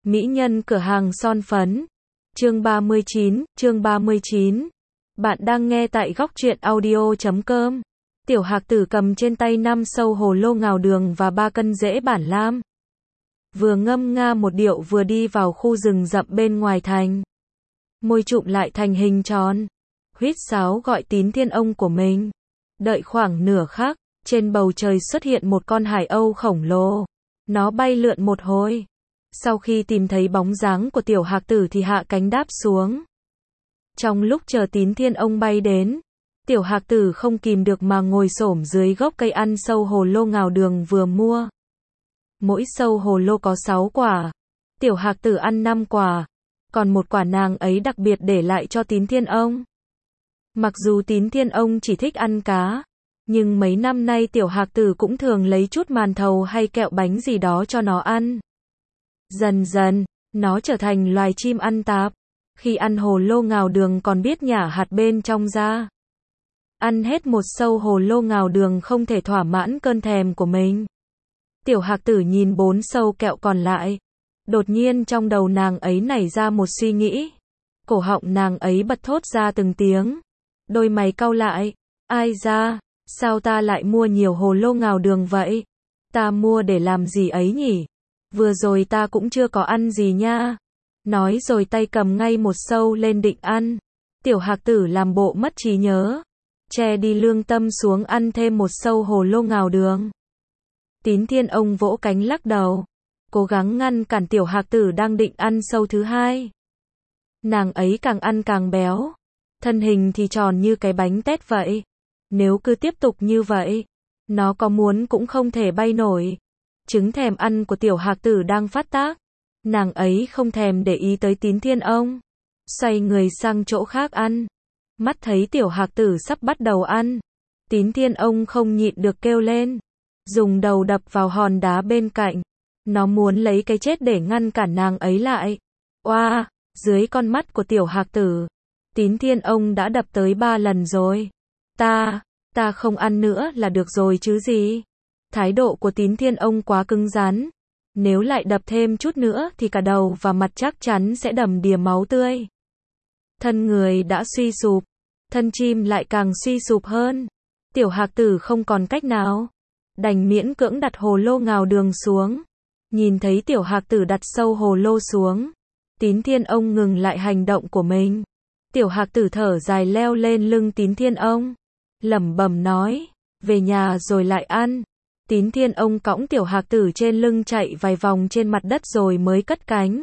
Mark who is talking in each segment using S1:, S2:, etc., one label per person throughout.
S1: Mỹ nhân cửa hàng son phấn. Chương 39. Bạn đang nghe tại góc truyện audio.com. Tiểu Hạc Tử cầm trên tay 5 sâu hồ lô ngào đường và 3 cân rễ bản lam. Vừa ngâm nga một điệu vừa đi vào khu rừng rậm bên ngoài thành. Môi trụm lại thành hình tròn. Huýt sáo gọi Tín Thiên Ông của mình. Đợi khoảng nửa khắc, trên bầu trời xuất hiện một con hải âu khổng lồ. Nó bay lượn một hồi. Sau khi tìm thấy bóng dáng của Tiểu Hạc Tử thì hạ cánh đáp xuống. Trong lúc chờ Tín Thiên Ông bay đến, Tiểu Hạc Tử không kìm được mà ngồi xổm dưới gốc cây ăn sâu hồ lô ngào đường vừa mua. Mỗi sâu hồ lô có 6 quả. Tiểu Hạc Tử ăn 5 quả. Còn một quả nàng ấy đặc biệt để lại cho Tín Thiên Ông. Mặc dù Tín Thiên Ông chỉ thích ăn cá, nhưng mấy năm nay Tiểu Hạc Tử cũng thường lấy chút màn thầu hay kẹo bánh gì đó cho nó ăn. Dần dần, nó trở thành loài chim ăn tạp. Khi ăn hồ lô ngào đường còn biết nhả hạt bên trong ra. Ăn hết một sâu hồ lô ngào đường không thể thỏa mãn cơn thèm của mình. Tiểu Hạc Tử nhìn 4 sâu kẹo còn lại. Đột nhiên trong đầu nàng ấy nảy ra một suy nghĩ. Cổ họng nàng ấy bật thốt ra từng tiếng. Đôi mày cau lại. Ai da, sao ta lại mua nhiều hồ lô ngào đường vậy? Ta mua để làm gì ấy nhỉ? Vừa rồi ta cũng chưa có ăn gì nha. Nói rồi tay cầm ngay một sâu lên định ăn. Tiểu Hạc Tử làm bộ mất trí nhớ. Che đi lương tâm xuống ăn thêm một sâu hồ lô ngào đường. Tín Thiên Ông vỗ cánh lắc đầu. Cố gắng ngăn cản Tiểu Hạc Tử đang định ăn sâu thứ hai. Nàng ấy càng ăn càng béo. Thân hình thì tròn như cái bánh tét vậy. Nếu cứ tiếp tục như vậy, nó có muốn cũng không thể bay nổi. Chứng thèm ăn của Tiểu Hạc Tử đang phát tác. Nàng ấy không thèm để ý tới Tín Thiên Ông. Xoay người sang chỗ khác ăn. Mắt thấy Tiểu Hạc Tử sắp bắt đầu ăn. Tín Thiên Ông không nhịn được kêu lên. Dùng đầu đập vào hòn đá bên cạnh. Nó muốn lấy cái chết để ngăn cản nàng ấy lại. Oa, dưới con mắt của Tiểu Hạc Tử, Tín Thiên Ông đã đập tới 3 lần rồi. Ta không ăn nữa là được rồi chứ gì. Thái độ của Tín Thiên Ông quá cứng rắn. Nếu lại đập thêm chút nữa thì cả đầu và mặt chắc chắn sẽ đầm đìa máu tươi. Thân người đã suy sụp, thân chim lại càng suy sụp hơn. Tiểu Hạc Tử không còn cách nào. Đành miễn cưỡng đặt hồ lô ngào đường xuống. Nhìn thấy Tiểu Hạc Tử đặt sâu hồ lô xuống, Tín Thiên Ông ngừng lại hành động của mình. Tiểu Hạc Tử thở dài leo lên lưng Tín Thiên Ông. Lẩm bẩm nói, về nhà rồi lại ăn. Tín Thiên Ông cõng Tiểu Hạc Tử trên lưng chạy vài vòng trên mặt đất rồi mới cất cánh.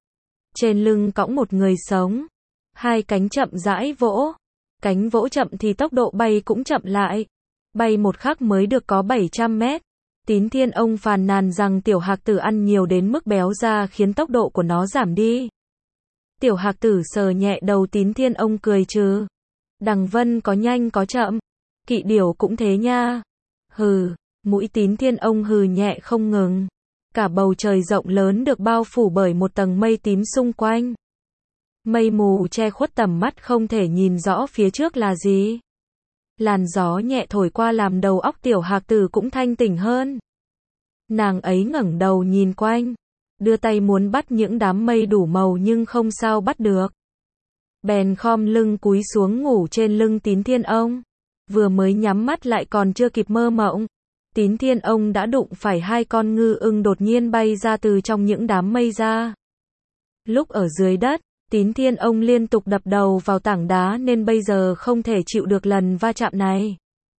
S1: Trên lưng cõng một người sống. 2 cánh chậm rãi vỗ. Cánh vỗ chậm thì tốc độ bay cũng chậm lại. Bay một khắc mới được có 700 mét. Tín Thiên Ông phàn nàn rằng Tiểu Hạc Tử ăn nhiều đến mức béo ra khiến tốc độ của nó giảm đi. Tiểu Hạc Tử sờ nhẹ đầu Tín Thiên Ông cười trừ. Đằng vân có nhanh có chậm. Kỵ điểu cũng thế nha. Hừ, mũi Tín Thiên Ông hừ nhẹ không ngừng. Cả bầu trời rộng lớn được bao phủ bởi một tầng mây tím xung quanh. Mây mù che khuất tầm mắt không thể nhìn rõ phía trước là gì. Làn gió nhẹ thổi qua làm đầu óc Tiểu Hạc Tử cũng thanh tỉnh hơn. Nàng ấy ngẩng đầu nhìn quanh, đưa tay muốn bắt những đám mây đủ màu nhưng không sao bắt được. Bèn khom lưng cúi xuống ngủ trên lưng Tín Thiên Ông. Vừa mới nhắm mắt lại còn chưa kịp mơ mộng, Tín Thiên Ông đã đụng phải 2 con ngư ưng đột nhiên bay ra từ trong những đám mây ra. Lúc ở dưới đất, Tín Thiên Ông liên tục đập đầu vào tảng đá nên bây giờ không thể chịu được lần va chạm này.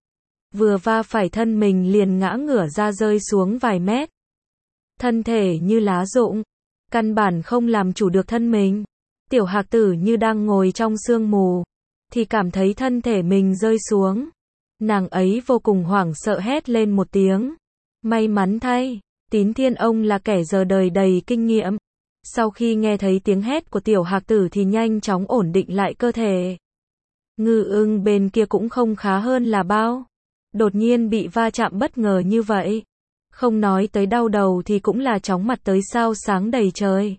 S1: Vừa va phải thân mình liền ngã ngửa ra rơi xuống vài mét. Thân thể như lá rụng, căn bản không làm chủ được thân mình. Tiểu Hạc Tử như đang ngồi trong sương mù, thì cảm thấy thân thể mình rơi xuống. Nàng ấy vô cùng hoảng sợ hét lên một tiếng. May mắn thay, Tín Thiên Ông là kẻ giờ đời đầy kinh nghiệm. Sau khi nghe thấy tiếng hét của Tiểu Hạc Tử thì nhanh chóng ổn định lại cơ thể. Ngư ưng bên kia cũng không khá hơn là bao. Đột nhiên bị va chạm bất ngờ như vậy. Không nói tới đau đầu thì cũng là chóng mặt tới sao sáng đầy trời.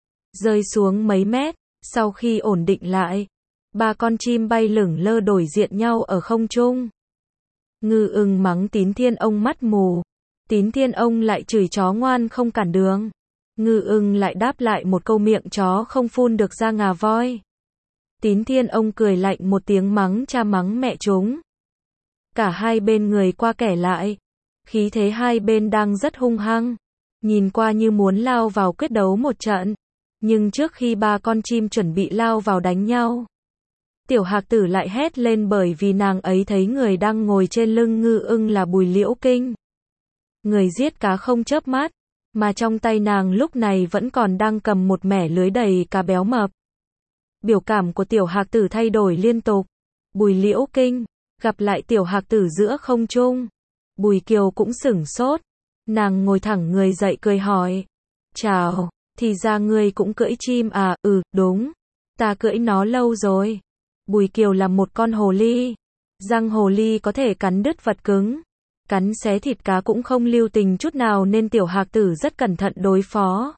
S1: Rơi xuống mấy mét, sau khi ổn định lại, 3 con chim bay lửng lơ đổi diện nhau ở không trung. Ngư ưng mắng Tín Thiên Ông mắt mù. Tín Thiên Ông lại chửi chó ngoan không cản đường. Ngư ưng lại đáp lại một câu miệng chó không phun được ra ngà voi. Tín Thiên ông cười lạnh một tiếng mắng cha mắng mẹ chúng. Cả hai bên người qua kẻ lại. Khí thế hai bên đang rất hung hăng. Nhìn qua như muốn lao vào quyết đấu một trận. Nhưng trước khi ba con chim chuẩn bị lao vào đánh nhau, Tiểu Hạc Tử lại hét lên bởi vì nàng ấy thấy người đang ngồi trên lưng ngư ưng là Bùi Liễu Kinh. Người giết cá không chớp mắt, mà trong tay nàng lúc này vẫn còn đang cầm một mẻ lưới đầy cá béo mập. Biểu cảm của Tiểu Hạc Tử thay đổi liên tục. Bùi Liễu Kinh, gặp lại Tiểu Hạc Tử giữa không trung. Bùi Kiều cũng sửng sốt. Nàng ngồi thẳng người dậy cười hỏi. Chào, thì ra ngươi cũng cưỡi chim à? Ừ, đúng. Ta cưỡi nó lâu rồi. Bùi Kiều là một con hồ ly. Răng hồ ly có thể cắn đứt vật cứng. Cắn xé thịt cá cũng không lưu tình chút nào nên Tiểu Hạc Tử rất cẩn thận đối phó.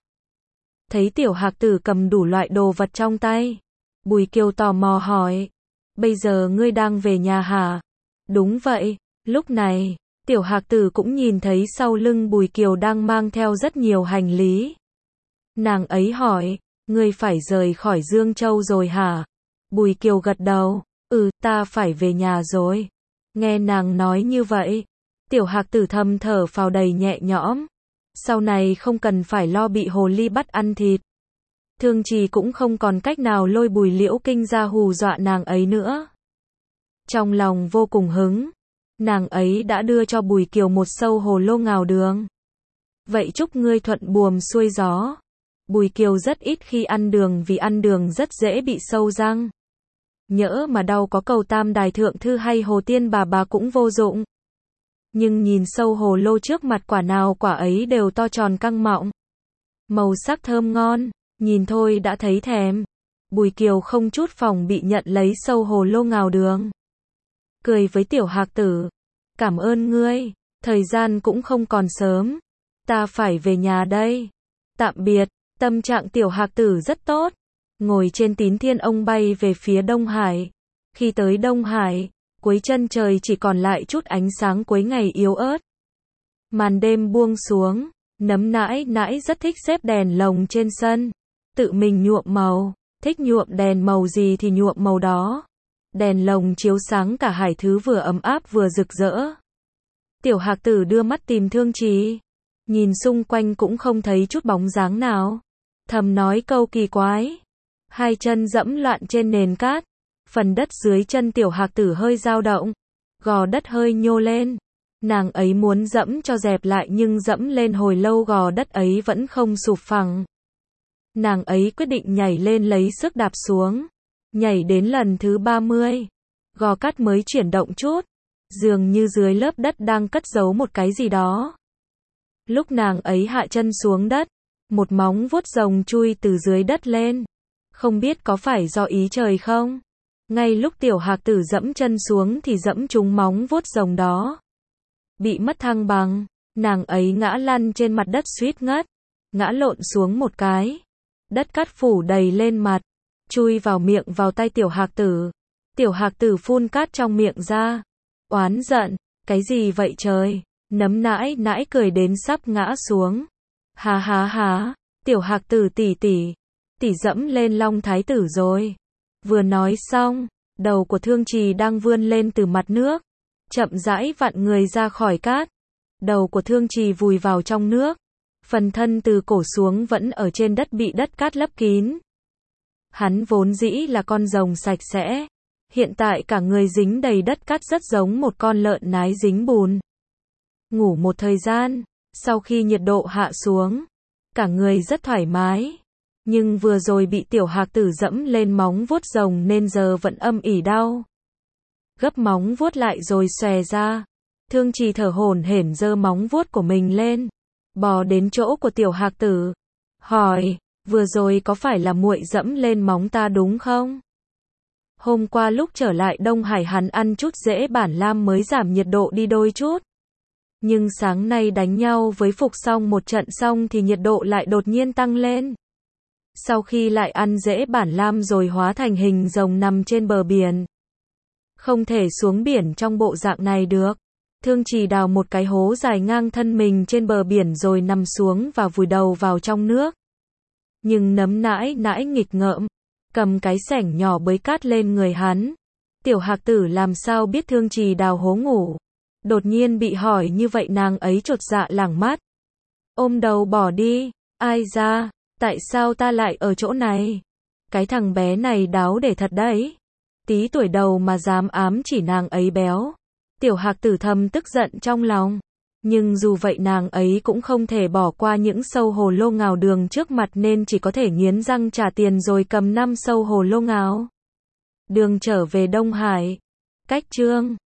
S1: Thấy Tiểu Hạc Tử cầm đủ loại đồ vật trong tay, Bùi Kiều tò mò hỏi. Bây giờ ngươi đang về nhà hả? Đúng vậy. Lúc này, Tiểu Hạc Tử cũng nhìn thấy sau lưng Bùi Kiều đang mang theo rất nhiều hành lý. Nàng ấy hỏi, ngươi phải rời khỏi Dương Châu rồi hả? Bùi Kiều gật đầu, ta phải về nhà rồi. Nghe nàng nói như vậy, Tiểu Hạc Tử thầm thở phào đầy nhẹ nhõm. Sau này không cần phải lo bị hồ ly bắt ăn thịt. Thương Trì cũng không còn cách nào lôi Bùi Liễu Kinh ra hù dọa nàng ấy nữa. Trong lòng vô cùng hứng, nàng ấy đã đưa cho Bùi Kiều một sâu hồ lô ngào đường. Vậy chúc ngươi thuận buồm xuôi gió. Bùi Kiều rất ít khi ăn đường vì ăn đường rất dễ bị sâu răng. Nhỡ mà đau có cầu Tam Đài Thượng Thư hay Hồ Tiên bà cũng vô dụng. Nhưng nhìn sâu hồ lô trước mặt quả nào quả ấy đều to tròn căng mọng. Màu sắc thơm ngon, nhìn thôi đã thấy thèm. Bùi Kiều không chút phòng bị nhận lấy sâu hồ lô ngào đường. Cười với Tiểu Hạc Tử. Cảm ơn ngươi, thời gian cũng không còn sớm. Ta phải về nhà đây. Tạm biệt, tâm trạng Tiểu Hạc Tử rất tốt. Ngồi trên Tín Thiên ông bay về phía Đông Hải. Khi tới Đông Hải, cuối chân trời chỉ còn lại chút ánh sáng cuối ngày yếu ớt. Màn đêm buông xuống, Nấm Nãi Nãi rất thích xếp đèn lồng trên sân. Tự mình nhuộm màu, thích nhuộm đèn màu gì thì nhuộm màu đó. Đèn lồng chiếu sáng cả hải thứ vừa ấm áp vừa rực rỡ. Tiểu Hạc Tử đưa mắt tìm Thương Trì. Nhìn xung quanh cũng không thấy chút bóng dáng nào. Thầm nói câu kỳ quái. Hai chân dẫm loạn trên nền cát. Phần đất dưới chân Tiểu Hạc Tử hơi dao động. Gò đất hơi nhô lên. Nàng ấy muốn dẫm cho dẹp lại nhưng dẫm lên hồi lâu gò đất ấy vẫn không sụp phẳng. Nàng ấy quyết định nhảy lên lấy sức đạp xuống. Nhảy đến lần thứ 30. Gò cát mới chuyển động chút. Dường như dưới lớp đất đang cất giấu một cái gì đó. Lúc nàng ấy hạ chân xuống đất, một móng vuốt rồng chui từ dưới đất lên. Không biết có phải do ý trời không? Ngay lúc Tiểu Hạc Tử dẫm chân xuống thì dẫm trúng móng vuốt rồng đó. Bị mất thăng bằng, nàng ấy ngã lăn trên mặt đất suýt ngất. Ngã lộn xuống một cái. Đất cát phủ đầy lên mặt. Chui vào miệng vào tay Tiểu Hạc Tử. Tiểu Hạc Tử phun cát trong miệng ra. Oán giận, cái gì vậy trời? Nấm Nãi Nãi cười đến sắp ngã xuống. Há há há, Tiểu Hạc Tử tỷ dẫm lên Long Thái Tử rồi. Vừa nói xong, đầu của Thương Trì đang vươn lên từ mặt nước. Chậm rãi vặn người ra khỏi cát. Đầu của Thương Trì vùi vào trong nước. Phần thân từ cổ xuống vẫn ở trên đất bị đất cát lấp kín. Hắn vốn dĩ là con rồng sạch sẽ. Hiện tại cả người dính đầy đất cát rất giống một con lợn nái dính bùn. Ngủ một thời gian, sau khi nhiệt độ hạ xuống, cả người rất thoải mái. Nhưng vừa rồi bị Tiểu Hạc Tử dẫm lên móng vuốt rồng nên giờ vẫn âm ỉ đau. Gấp móng vuốt lại rồi xòe ra. Thương Trì thở hổn hển giơ móng vuốt của mình lên, bò đến chỗ của Tiểu Hạc Tử, hỏi, vừa rồi có phải là muội dẫm lên móng ta đúng không? Hôm qua lúc trở lại Đông Hải hắn ăn chút rễ bản lam mới giảm nhiệt độ đi đôi chút. Nhưng sáng nay đánh nhau với Phục xong một trận xong thì nhiệt độ lại đột nhiên tăng lên. Sau khi lại ăn rễ bản lam rồi hóa thành hình rồng nằm trên bờ biển. Không thể xuống biển trong bộ dạng này được. Thương Trì đào một cái hố dài ngang thân mình trên bờ biển rồi nằm xuống và vùi đầu vào trong nước. Nhưng Nấm nãi nãi nghịch ngợm, cầm cái xẻng nhỏ bới cát lên người hắn. Tiểu Hạc Tử làm sao biết Thương Trì đào hố ngủ. Đột nhiên bị hỏi như vậy nàng ấy chột dạ lảng mắt. Ôm đầu bỏ đi, ai ra, tại sao ta lại ở chỗ này? Cái thằng bé này đáo để thật đấy. Tí tuổi đầu mà dám ám chỉ nàng ấy béo. Tiểu Hạc Tử thầm tức giận trong lòng. Nhưng dù vậy nàng ấy cũng không thể bỏ qua những sâu hồ lô ngào đường trước mặt nên chỉ có thể nghiến răng trả tiền rồi cầm 5 sâu hồ lô ngào. Đường trở về Đông Hải. Cách chương